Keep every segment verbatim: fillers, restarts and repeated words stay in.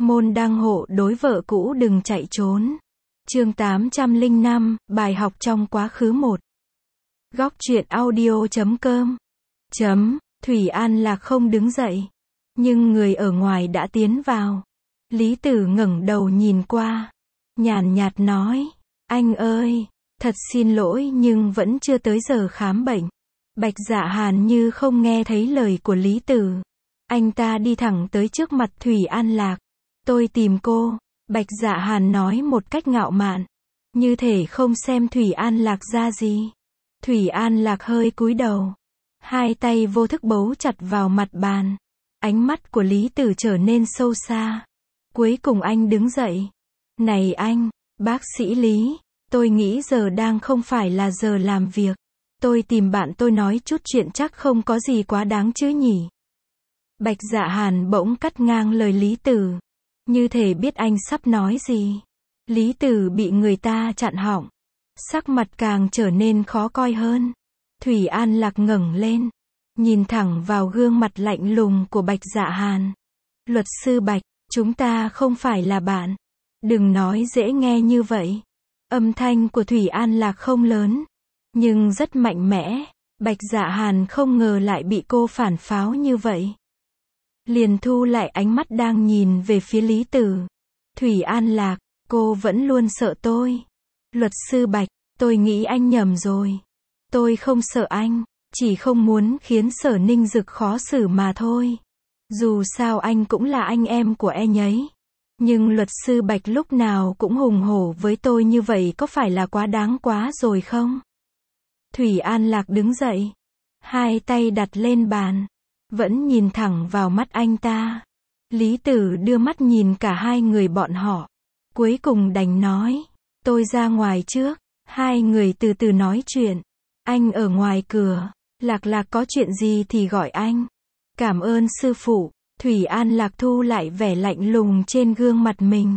Môn đăng hộ đối vợ cũ đừng chạy trốn. Chương tám trăm lẻ năm, bài học trong quá khứ một. Góc truyện audio chấm com. Chấm, Thủy An Lạc không đứng dậy. Nhưng người ở ngoài đã tiến vào. Lý Tử ngẩng đầu nhìn qua. Nhàn nhạt nói, anh ơi, thật xin lỗi nhưng vẫn chưa tới giờ khám bệnh. Bạch Dạ Hàn như không nghe thấy lời của Lý Tử. Anh ta đi thẳng tới trước mặt Thủy An Lạc. Tôi tìm cô, Bạch Dạ Hàn nói một cách ngạo mạn. Như thể không xem Thủy An Lạc ra gì. Thủy An Lạc hơi cúi đầu. Hai tay vô thức bấu chặt vào mặt bàn. Ánh mắt của Lý Tử trở nên sâu xa. Cuối cùng anh đứng dậy. Này anh, bác sĩ Lý, tôi nghĩ giờ đang không phải là giờ làm việc. Tôi tìm bạn tôi nói chút chuyện chắc không có gì quá đáng chứ nhỉ. Bạch Dạ Hàn bỗng cắt ngang lời Lý Tử. Như thể biết anh sắp nói gì. Lý Tử bị người ta chặn họng. Sắc mặt càng trở nên khó coi hơn. Thủy An Lạc ngẩng lên. Nhìn thẳng vào gương mặt lạnh lùng của Bạch Dạ Hàn. Luật sư Bạch, chúng ta không phải là bạn. Đừng nói dễ nghe như vậy. Âm thanh của Thủy An Lạc không lớn. Nhưng rất mạnh mẽ. Bạch Dạ Hàn không ngờ lại bị cô phản pháo như vậy. Liền thu lại ánh mắt đang nhìn về phía Lý Tử. Thủy An Lạc, cô vẫn luôn sợ tôi. Luật sư Bạch, tôi nghĩ anh nhầm rồi. Tôi không sợ anh, chỉ không muốn khiến Sở Ninh Dực khó xử mà thôi. Dù sao anh cũng là anh em của em ấy. Nhưng luật sư Bạch lúc nào cũng hùng hổ với tôi như vậy có phải là quá đáng quá rồi không? Thủy An Lạc đứng dậy. Hai tay đặt lên bàn. Vẫn nhìn thẳng vào mắt anh ta. Lý Tử đưa mắt nhìn cả hai người bọn họ. Cuối cùng đành nói. Tôi ra ngoài trước. Hai người từ từ nói chuyện. Anh ở ngoài cửa. Lạc Lạc có chuyện gì thì gọi anh. Cảm ơn sư phụ. Thủy An Lạc thu lại vẻ lạnh lùng trên gương mặt mình.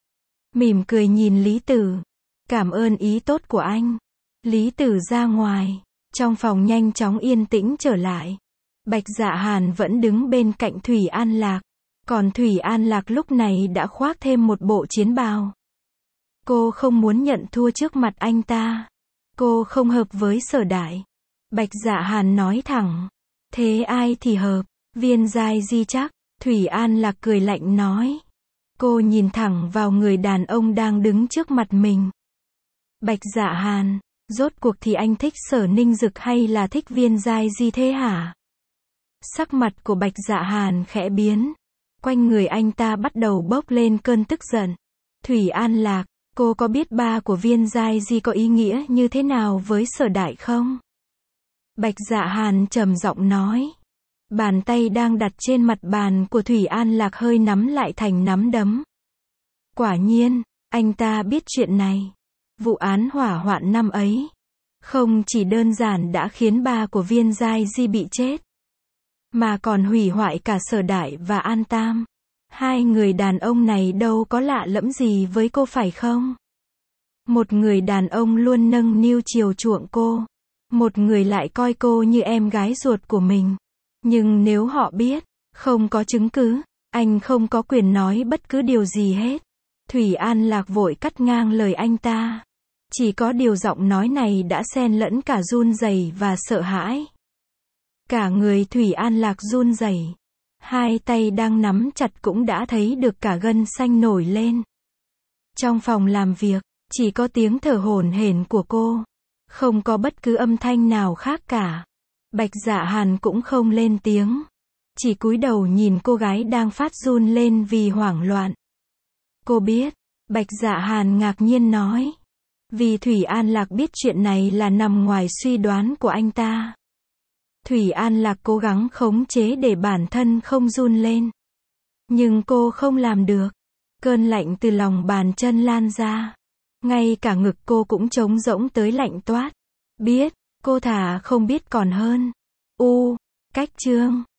Mỉm cười nhìn Lý Tử. Cảm ơn ý tốt của anh. Lý Tử ra ngoài. Trong phòng nhanh chóng yên tĩnh trở lại. Bạch Dạ Hàn vẫn đứng bên cạnh Thủy An Lạc. Còn Thủy An Lạc lúc này đã khoác thêm một bộ chiến bào. Cô không muốn nhận thua trước mặt anh ta. Cô không hợp với Sở Đại. Bạch Dạ Hàn nói thẳng. Thế ai thì hợp? Viên Giai Di chắc. Thủy An Lạc cười lạnh nói. Cô nhìn thẳng vào người đàn ông đang đứng trước mặt mình. Bạch Dạ Hàn, rốt cuộc thì anh thích Sở Ninh Dực hay là thích Viên Giai Di thế hả? Sắc mặt của Bạch Dạ Hàn khẽ biến. Quanh người anh ta bắt đầu bốc lên cơn tức giận. Thủy An Lạc, cô có biết ba của Viên Giai Di có ý nghĩa như thế nào với Sở Đại không? Bạch Dạ Hàn trầm giọng nói. Bàn tay đang đặt trên mặt bàn của Thủy An Lạc hơi nắm lại thành nắm đấm. Quả nhiên, anh ta biết chuyện này. Vụ án hỏa hoạn năm ấy. Không chỉ đơn giản đã khiến ba của Viên Giai Di bị chết. Mà còn hủy hoại cả Sở Đại và An Tam. Hai người đàn ông này đâu có lạ lẫm gì với cô phải không? Một người đàn ông luôn nâng niu chiều chuộng cô. Một người lại coi cô như em gái ruột của mình. Nhưng nếu họ biết, không có chứng cứ, anh không có quyền nói bất cứ điều gì hết. Thủy An Lạc vội cắt ngang lời anh ta. Chỉ có điều giọng nói này đã xen lẫn cả run rẩy và sợ hãi. Cả người Thủy An Lạc run rẩy. Hai tay đang nắm chặt cũng đã thấy được cả gân xanh nổi lên. Trong phòng làm việc, chỉ có tiếng thở hổn hển của cô. Không có bất cứ âm thanh nào khác cả. Bạch Dạ Hàn cũng không lên tiếng. Chỉ cúi đầu nhìn cô gái đang phát run lên vì hoảng loạn. Cô biết. Bạch Dạ Hàn ngạc nhiên nói. Vì Thủy An Lạc biết chuyện này là nằm ngoài suy đoán của anh ta. Thủy An Lạc cố gắng khống chế để bản thân không run lên. Nhưng cô không làm được. Cơn lạnh từ lòng bàn chân lan ra. Ngay cả ngực cô cũng trống rỗng tới lạnh toát. Biết, cô thà không biết còn hơn. U, cách chương.